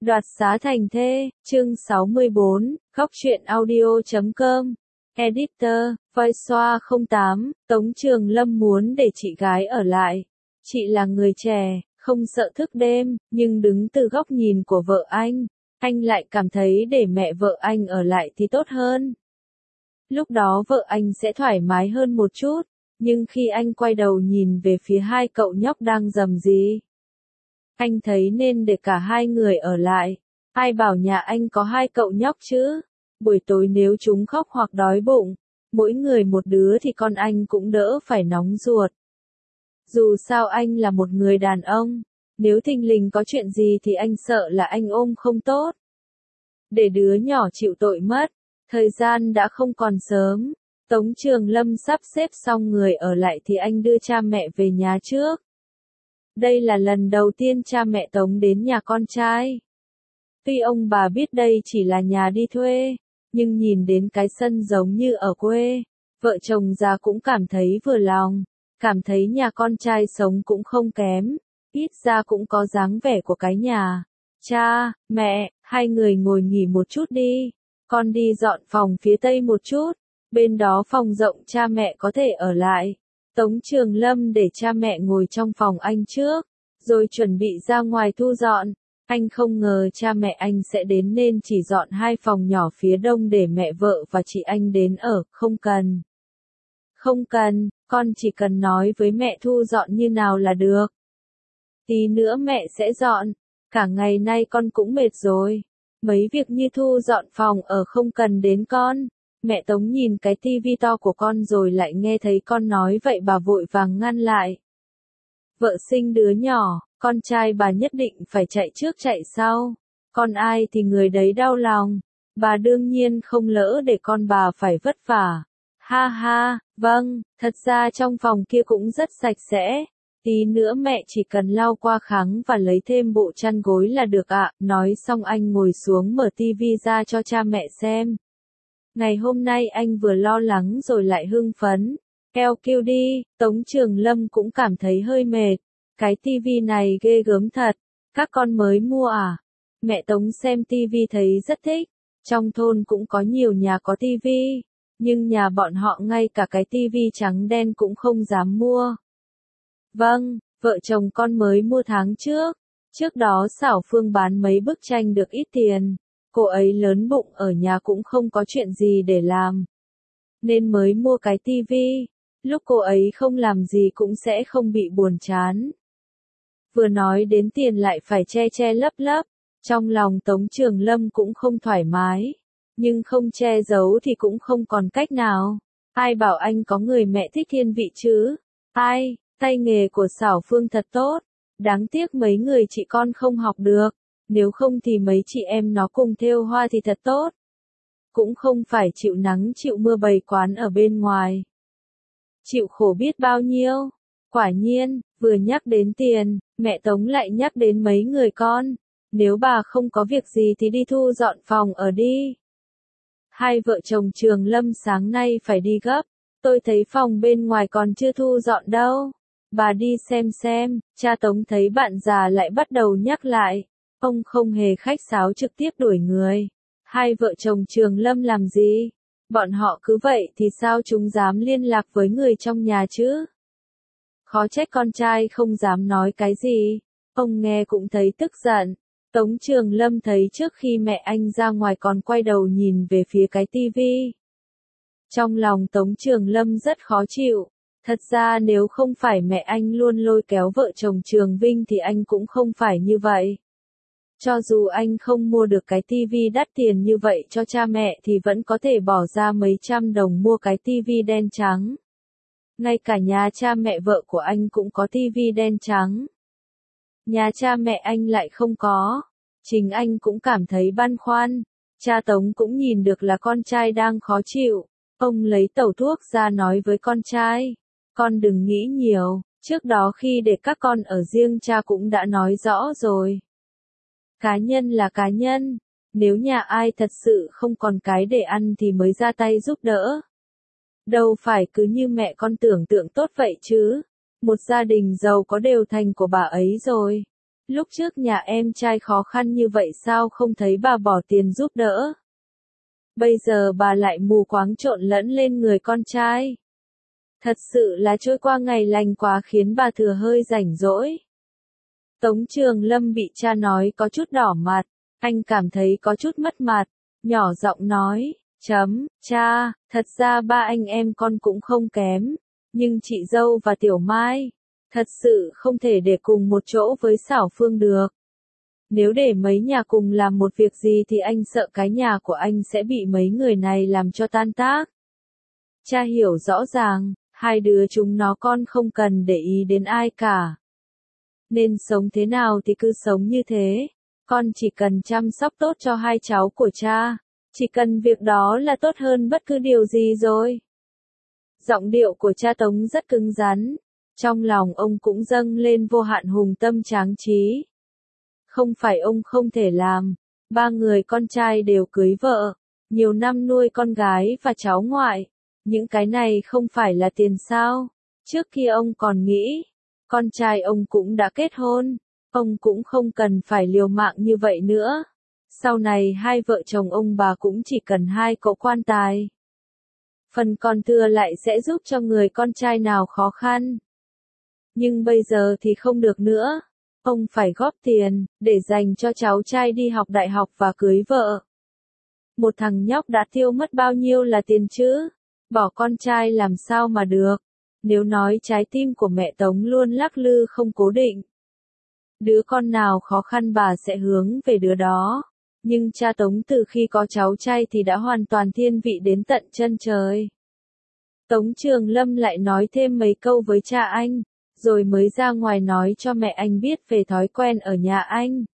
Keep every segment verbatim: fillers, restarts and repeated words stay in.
Đoạt xá thành thê, chương sáu mươi bốn, góc truyện audio chấm com. Editor, Voiceoa không tám, Tống Trường Lâm muốn để chị gái ở lại. Chị là người trẻ, không sợ thức đêm, nhưng đứng từ góc nhìn của vợ anh, anh lại cảm thấy để mẹ vợ anh ở lại thì tốt hơn. Lúc đó vợ anh sẽ thoải mái hơn một chút, nhưng khi anh quay đầu nhìn về phía hai cậu nhóc đang rầm rì, anh thấy nên để cả hai người ở lại. Ai bảo nhà anh có hai cậu nhóc chứ? Buổi tối nếu chúng khóc hoặc đói bụng, mỗi người một đứa thì con anh cũng đỡ phải nóng ruột. Dù sao anh là một người đàn ông, nếu thình lình có chuyện gì thì anh sợ là anh ôm không tốt. Để đứa nhỏ chịu tội mất, thời gian đã không còn sớm. Tống Trường Lâm sắp xếp xong người ở lại thì anh đưa cha mẹ về nhà trước. Đây là lần đầu tiên cha mẹ Tống đến nhà con trai. Tuy ông bà biết đây chỉ là nhà đi thuê, nhưng nhìn đến cái sân giống như ở quê, vợ chồng già cũng cảm thấy vừa lòng, cảm thấy nhà con trai sống cũng không kém, ít ra cũng có dáng vẻ của cái nhà. Cha, mẹ, hai người ngồi nghỉ một chút đi, con đi dọn phòng phía tây một chút, bên đó phòng rộng cha mẹ có thể ở lại. Tống Trường Lâm để cha mẹ ngồi trong phòng anh trước, rồi chuẩn bị ra ngoài thu dọn. Anh không ngờ cha mẹ anh sẽ đến nên chỉ dọn hai phòng nhỏ phía đông để mẹ vợ và chị anh đến ở, không cần. Không cần, con chỉ cần nói với mẹ thu dọn như nào là được. Tí nữa mẹ sẽ dọn, cả ngày nay con cũng mệt rồi. Mấy việc như thu dọn phòng ở không cần đến con. Mẹ Tống nhìn cái tivi to của con rồi lại nghe thấy con nói vậy bà vội vàng ngăn lại. Vợ sinh đứa nhỏ, con trai bà nhất định phải chạy trước chạy sau. Con ai thì người đấy đau lòng. Bà đương nhiên không lỡ để con bà phải vất vả. Ha ha, vâng, thật ra trong phòng kia cũng rất sạch sẽ. Tí nữa mẹ chỉ cần lau qua kháng và lấy thêm bộ chăn gối là được ạ. Nói xong anh ngồi xuống mở tivi ra cho cha mẹ xem. Ngày hôm nay anh vừa lo lắng rồi lại hưng phấn. Eo kêu đi, Tống Trường Lâm cũng cảm thấy hơi mệt. Cái tivi này ghê gớm thật, các con mới mua à? Mẹ Tống xem tivi thấy rất thích. Trong thôn cũng có nhiều nhà có tivi, nhưng nhà bọn họ ngay cả cái tivi trắng đen cũng không dám mua. Vâng, vợ chồng con mới mua tháng trước. Trước đó Xảo Phương bán mấy bức tranh được ít tiền. Cô ấy lớn bụng ở nhà cũng không có chuyện gì để làm, nên mới mua cái tivi. Lúc cô ấy không làm gì cũng sẽ không bị buồn chán. Vừa nói đến tiền lại phải che che lấp lấp. Trong lòng Tống Trường Lâm cũng không thoải mái. Nhưng không che giấu thì cũng không còn cách nào. Ai bảo anh có người mẹ thích thiên vị chứ? Ai, tay nghề của Xảo Phương thật tốt. Đáng tiếc mấy người chị con không học được. Nếu không thì mấy chị em nó cùng thêu hoa thì thật tốt. Cũng không phải chịu nắng chịu mưa bày quán ở bên ngoài. Chịu khổ biết bao nhiêu. Quả nhiên, vừa nhắc đến tiền, mẹ Tống lại nhắc đến mấy người con. Nếu bà không có việc gì thì đi thu dọn phòng ở đi. Hai vợ chồng Trường Lâm sáng nay phải đi gấp. Tôi thấy phòng bên ngoài còn chưa thu dọn đâu. Bà đi xem xem. Cha Tống thấy bạn già lại bắt đầu nhắc lại. Ông không hề khách sáo trực tiếp đuổi người. Hai vợ chồng Trường Lâm làm gì? Bọn họ cứ vậy thì sao chúng dám liên lạc với người trong nhà chứ? Khó trách con trai không dám nói cái gì. Ông nghe cũng thấy tức giận. Tống Trường Lâm thấy trước khi mẹ anh ra ngoài còn quay đầu nhìn về phía cái tivi. Trong lòng Tống Trường Lâm rất khó chịu. Thật ra nếu không phải mẹ anh luôn lôi kéo vợ chồng Trường Vinh thì anh cũng không phải như vậy. Cho dù anh không mua được cái tivi đắt tiền như vậy cho cha mẹ thì vẫn có thể bỏ ra mấy trăm đồng mua cái tivi đen trắng. Ngay cả nhà cha mẹ vợ của anh cũng có tivi đen trắng. Nhà cha mẹ anh lại không có. Chính anh cũng cảm thấy băn khoăn. Cha Tống cũng nhìn được là con trai đang khó chịu. Ông lấy tẩu thuốc ra nói với con trai. Con đừng nghĩ nhiều, trước đó khi để các con ở riêng cha cũng đã nói rõ rồi. Cá nhân là cá nhân, nếu nhà ai thật sự không còn cái để ăn thì mới ra tay giúp đỡ. Đâu phải cứ như mẹ con tưởng tượng tốt vậy chứ. Một gia đình giàu có đều thành của bà ấy rồi. Lúc trước nhà em trai khó khăn như vậy sao không thấy bà bỏ tiền giúp đỡ? Bây giờ bà lại mù quáng trộn lẫn lên người con trai. Thật sự là trôi qua ngày lành quá khiến bà thừa hơi rảnh rỗi. Tống Trường Lâm bị cha nói có chút đỏ mặt, anh cảm thấy có chút mất mặt, nhỏ giọng nói, chấm, cha, thật ra ba anh em con cũng không kém, nhưng chị dâu và Tiểu Mai, thật sự không thể để cùng một chỗ với Xảo Phương được. Nếu để mấy nhà cùng làm một việc gì thì anh sợ cái nhà của anh sẽ bị mấy người này làm cho tan tác. Cha hiểu rõ ràng, hai đứa chúng nó con không cần để ý đến ai cả. Nên sống thế nào thì cứ sống như thế, con chỉ cần chăm sóc tốt cho hai cháu của cha, chỉ cần việc đó là tốt hơn bất cứ điều gì rồi. Giọng điệu của cha Tống rất cứng rắn, trong lòng ông cũng dâng lên vô hạn hùng tâm tráng trí. Không phải ông không thể làm, ba người con trai đều cưới vợ, nhiều năm nuôi con gái và cháu ngoại, những cái này không phải là tiền sao? Trước kia ông còn nghĩ, con trai ông cũng đã kết hôn, ông cũng không cần phải liều mạng như vậy nữa. Sau này hai vợ chồng ông bà cũng chỉ cần hai cậu quan tài. Phần còn thừa lại sẽ giúp cho người con trai nào khó khăn. Nhưng bây giờ thì không được nữa. Ông phải góp tiền, để dành cho cháu trai đi học đại học và cưới vợ. Một thằng nhóc đã tiêu mất bao nhiêu là tiền chứ? Bỏ con trai làm sao mà được? Nếu nói trái tim của mẹ Tống luôn lắc lư không cố định. Đứa con nào khó khăn bà sẽ hướng về đứa đó. Nhưng cha Tống từ khi có cháu trai thì đã hoàn toàn thiên vị đến tận chân trời. Tống Trường Lâm lại nói thêm mấy câu với cha anh, rồi mới ra ngoài nói cho mẹ anh biết về thói quen ở nhà anh.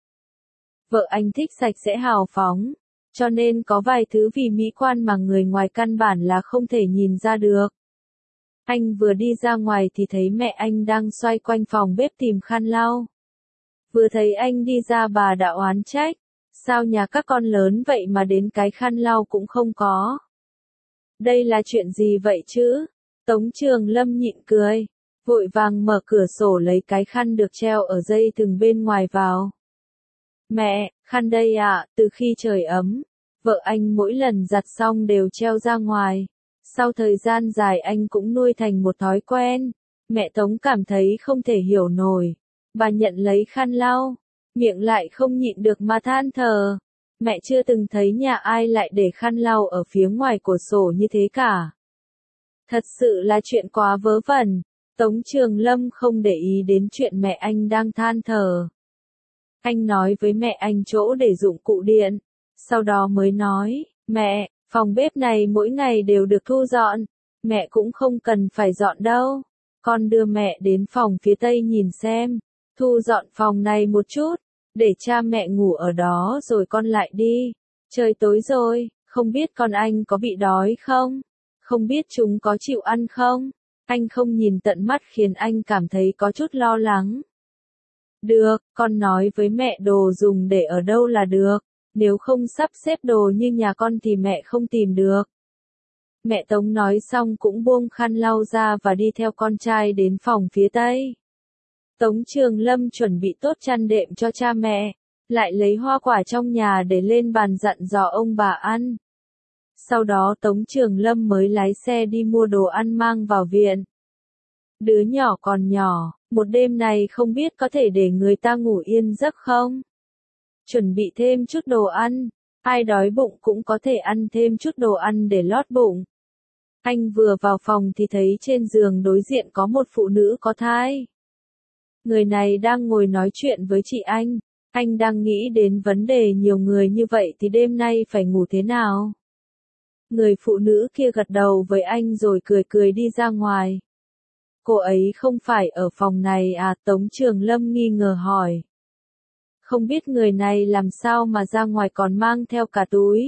Vợ anh thích sạch sẽ hào phóng, cho nên có vài thứ vì mỹ quan mà người ngoài căn bản là không thể nhìn ra được. Anh vừa đi ra ngoài thì thấy mẹ anh đang xoay quanh phòng bếp tìm khăn lau. Vừa thấy anh đi ra bà đã oán trách, sao nhà các con lớn vậy mà đến cái khăn lau cũng không có. Đây là chuyện gì vậy chứ? Tống Trường Lâm nhịn cười, vội vàng mở cửa sổ lấy cái khăn được treo ở dây thừng bên ngoài vào. Mẹ, khăn đây ạ, từ khi trời ấm, vợ anh mỗi lần giặt xong đều treo ra ngoài. Sau thời gian dài anh cũng nuôi thành một thói quen. Mẹ Tống cảm thấy không thể hiểu nổi. Bà nhận lấy khăn lau, miệng lại không nhịn được mà than thở. Mẹ chưa từng thấy nhà ai lại để khăn lau ở phía ngoài cửa sổ như thế cả. Thật sự là chuyện quá vớ vẩn. Tống Trường Lâm không để ý đến chuyện mẹ anh đang than thở. Anh nói với mẹ anh chỗ để dụng cụ điện. Sau đó mới nói, mẹ, phòng bếp này mỗi ngày đều được thu dọn. Mẹ cũng không cần phải dọn đâu. Con đưa mẹ đến phòng phía tây nhìn xem. Thu dọn phòng này một chút. Để cha mẹ ngủ ở đó rồi con lại đi. Trời tối rồi, không biết con anh có bị đói không? Không biết chúng có chịu ăn không? Anh không nhìn tận mắt khiến anh cảm thấy có chút lo lắng. Được, con nói với mẹ đồ dùng để ở đâu là được. Nếu không sắp xếp đồ như nhà con thì mẹ không tìm được. Mẹ Tống nói xong cũng buông khăn lau ra và đi theo con trai đến phòng phía tây. Tống Trường Lâm chuẩn bị tốt chăn đệm cho cha mẹ, lại lấy hoa quả trong nhà để lên bàn dặn dò ông bà ăn. Sau đó Tống Trường Lâm mới lái xe đi mua đồ ăn mang vào viện. Đứa nhỏ còn nhỏ, một đêm này không biết có thể để người ta ngủ yên giấc không? Chuẩn bị thêm chút đồ ăn, ai đói bụng cũng có thể ăn thêm chút đồ ăn để lót bụng. Anh vừa vào phòng thì thấy trên giường đối diện có một phụ nữ có thai. Người này đang ngồi nói chuyện với chị anh, anh đang nghĩ đến vấn đề nhiều người như vậy thì đêm nay phải ngủ thế nào. Người phụ nữ kia gật đầu với anh rồi cười cười đi ra ngoài. Cô ấy không phải ở phòng này à? Tống Trường Lâm nghi ngờ hỏi. Không biết người này làm sao mà ra ngoài còn mang theo cả túi.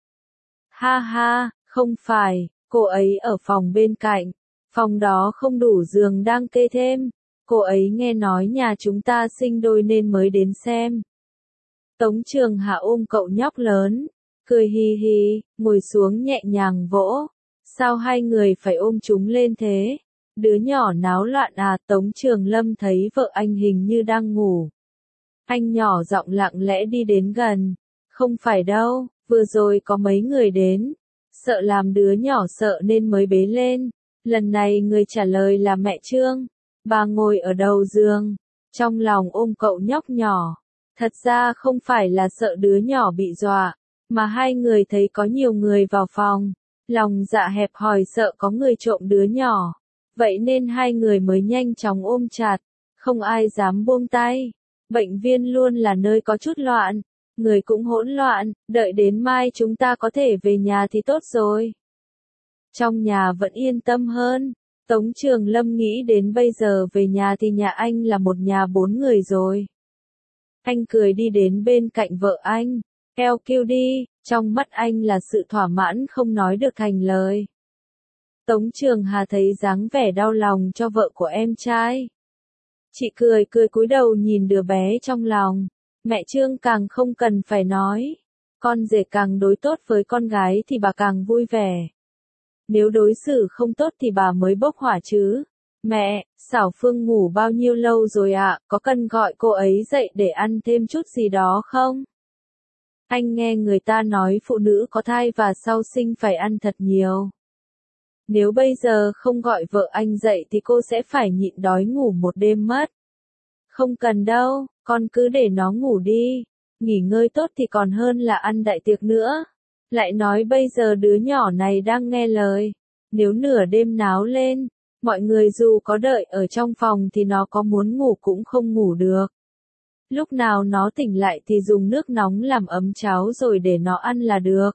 Ha ha, không phải, cô ấy ở phòng bên cạnh, phòng đó không đủ giường đang kê thêm. Cô ấy nghe nói nhà chúng ta sinh đôi nên mới đến xem. Tống Trường Hạ ôm cậu nhóc lớn, cười hi hi, ngồi xuống nhẹ nhàng vỗ. Sao hai người phải ôm chúng lên thế? Đứa nhỏ náo loạn à? Tống Trường Lâm thấy vợ anh hình như đang ngủ. Anh nhỏ giọng lặng lẽ đi đến gần. Không phải đâu, vừa rồi có mấy người đến. Sợ làm đứa nhỏ sợ nên mới bế lên. Lần này người trả lời là mẹ Trương. Bà ngồi ở đầu giường, trong lòng ôm cậu nhóc nhỏ. Thật ra không phải là sợ đứa nhỏ bị dọa, mà hai người thấy có nhiều người vào phòng. Lòng dạ hẹp hòi sợ có người trộm đứa nhỏ. Vậy nên hai người mới nhanh chóng ôm chặt, không ai dám buông tay. Bệnh viện luôn là nơi có chút loạn, người cũng hỗn loạn, đợi đến mai chúng ta có thể về nhà thì tốt rồi. Trong nhà vẫn yên tâm hơn. Tống Trường Lâm nghĩ đến bây giờ về nhà thì nhà anh là một nhà bốn người rồi. Anh cười đi đến bên cạnh vợ anh, eo kêu đi, trong mắt anh là sự thỏa mãn không nói được thành lời. Tống Trường Hà thấy dáng vẻ đau lòng cho vợ của em trai. Chị cười cười cúi đầu nhìn đứa bé trong lòng. Mẹ Trương càng không cần phải nói. Con rể càng đối tốt với con gái thì bà càng vui vẻ. Nếu đối xử không tốt thì bà mới bốc hỏa chứ. Mẹ, Xảo Phương ngủ bao nhiêu lâu rồi ạ, có cần gọi cô ấy dậy để ăn thêm chút gì đó không? Anh nghe người ta nói phụ nữ có thai và sau sinh phải ăn thật nhiều. Nếu bây giờ không gọi vợ anh dậy thì cô sẽ phải nhịn đói ngủ một đêm mất. Không cần đâu, con cứ để nó ngủ đi. Nghỉ ngơi tốt thì còn hơn là ăn đại tiệc nữa. Lại nói bây giờ đứa nhỏ này đang nghe lời. Nếu nửa đêm náo lên, mọi người dù có đợi ở trong phòng thì nó có muốn ngủ cũng không ngủ được. Lúc nào nó tỉnh lại thì dùng nước nóng làm ấm cháo rồi để nó ăn là được.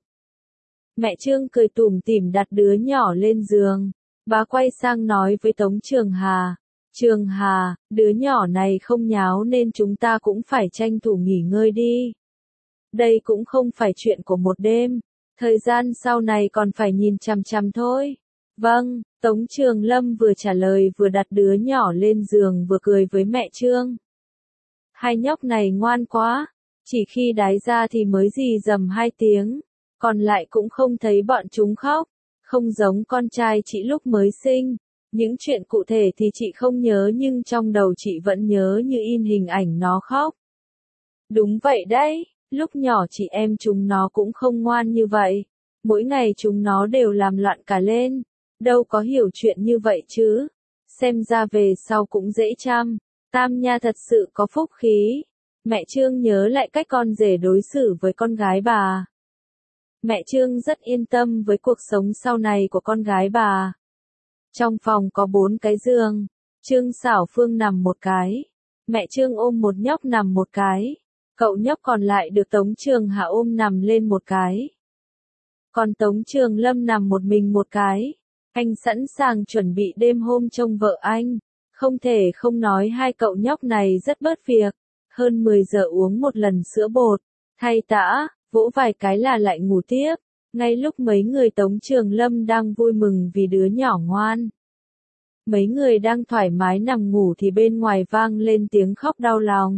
Mẹ Trương cười tủm tỉm đặt đứa nhỏ lên giường. Bà quay sang nói với Tống Trường Hà. Trường Hà, đứa nhỏ này không nháo nên chúng ta cũng phải tranh thủ nghỉ ngơi đi. Đây cũng không phải chuyện của một đêm. Thời gian sau này còn phải nhìn chằm chằm thôi. Vâng, Tống Trường Lâm vừa trả lời vừa đặt đứa nhỏ lên giường vừa cười với mẹ Trương. Hai nhóc này ngoan quá. Chỉ khi đái ra thì mới rì rầm hai tiếng. Còn lại cũng không thấy bọn chúng khóc. Không giống con trai chị lúc mới sinh. Những chuyện cụ thể thì chị không nhớ nhưng trong đầu chị vẫn nhớ như in hình ảnh nó khóc. Đúng vậy đấy, lúc nhỏ chị em chúng nó cũng không ngoan như vậy. Mỗi ngày chúng nó đều làm loạn cả lên. Đâu có hiểu chuyện như vậy chứ. Xem ra về sau cũng dễ chăm. Tam Nha thật sự có phúc khí. Mẹ Trương nhớ lại cách con rể đối xử với con gái bà. Mẹ Trương rất yên tâm với cuộc sống sau này của con gái bà. Trong phòng có bốn cái giường. Trương Xảo Phương nằm một cái. Mẹ Trương ôm một nhóc nằm một cái. Cậu nhóc còn lại được Tống Trường Hà ôm nằm lên một cái. Còn Tống Trường Lâm nằm một mình một cái. Anh sẵn sàng chuẩn bị đêm hôm trông vợ anh. Không thể không nói hai cậu nhóc này rất bớt việc. Hơn mười giờ uống một lần sữa bột. Thay tã, vỗ vài cái là lại ngủ tiếp. Ngay lúc mấy người Tống Trường Lâm đang vui mừng vì đứa nhỏ ngoan. Mấy người đang thoải mái nằm ngủ thì bên ngoài vang lên tiếng khóc đau lòng.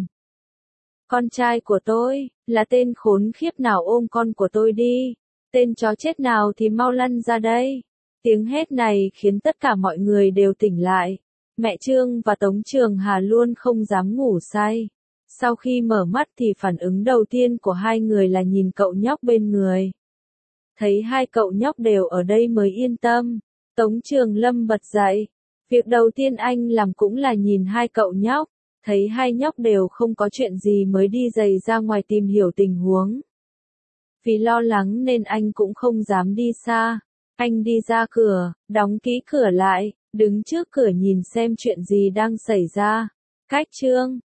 Con trai của tôi, là tên khốn khiếp nào ôm con của tôi đi. Tên chó chết nào thì mau lăn ra đây. Tiếng hét này khiến tất cả mọi người đều tỉnh lại. Mẹ Trương và Tống Trường Hà luôn không dám ngủ say. Sau khi mở mắt thì phản ứng đầu tiên của hai người là nhìn cậu nhóc bên người. Thấy hai cậu nhóc đều ở đây mới yên tâm. Tống Trường Lâm bật dậy. Việc đầu tiên anh làm cũng là nhìn hai cậu nhóc. Thấy hai nhóc đều không có chuyện gì mới đi giày ra ngoài tìm hiểu tình huống. Vì lo lắng nên anh cũng không dám đi xa. Anh đi ra cửa, đóng kỹ cửa lại, đứng trước cửa nhìn xem chuyện gì đang xảy ra. Cách Trương,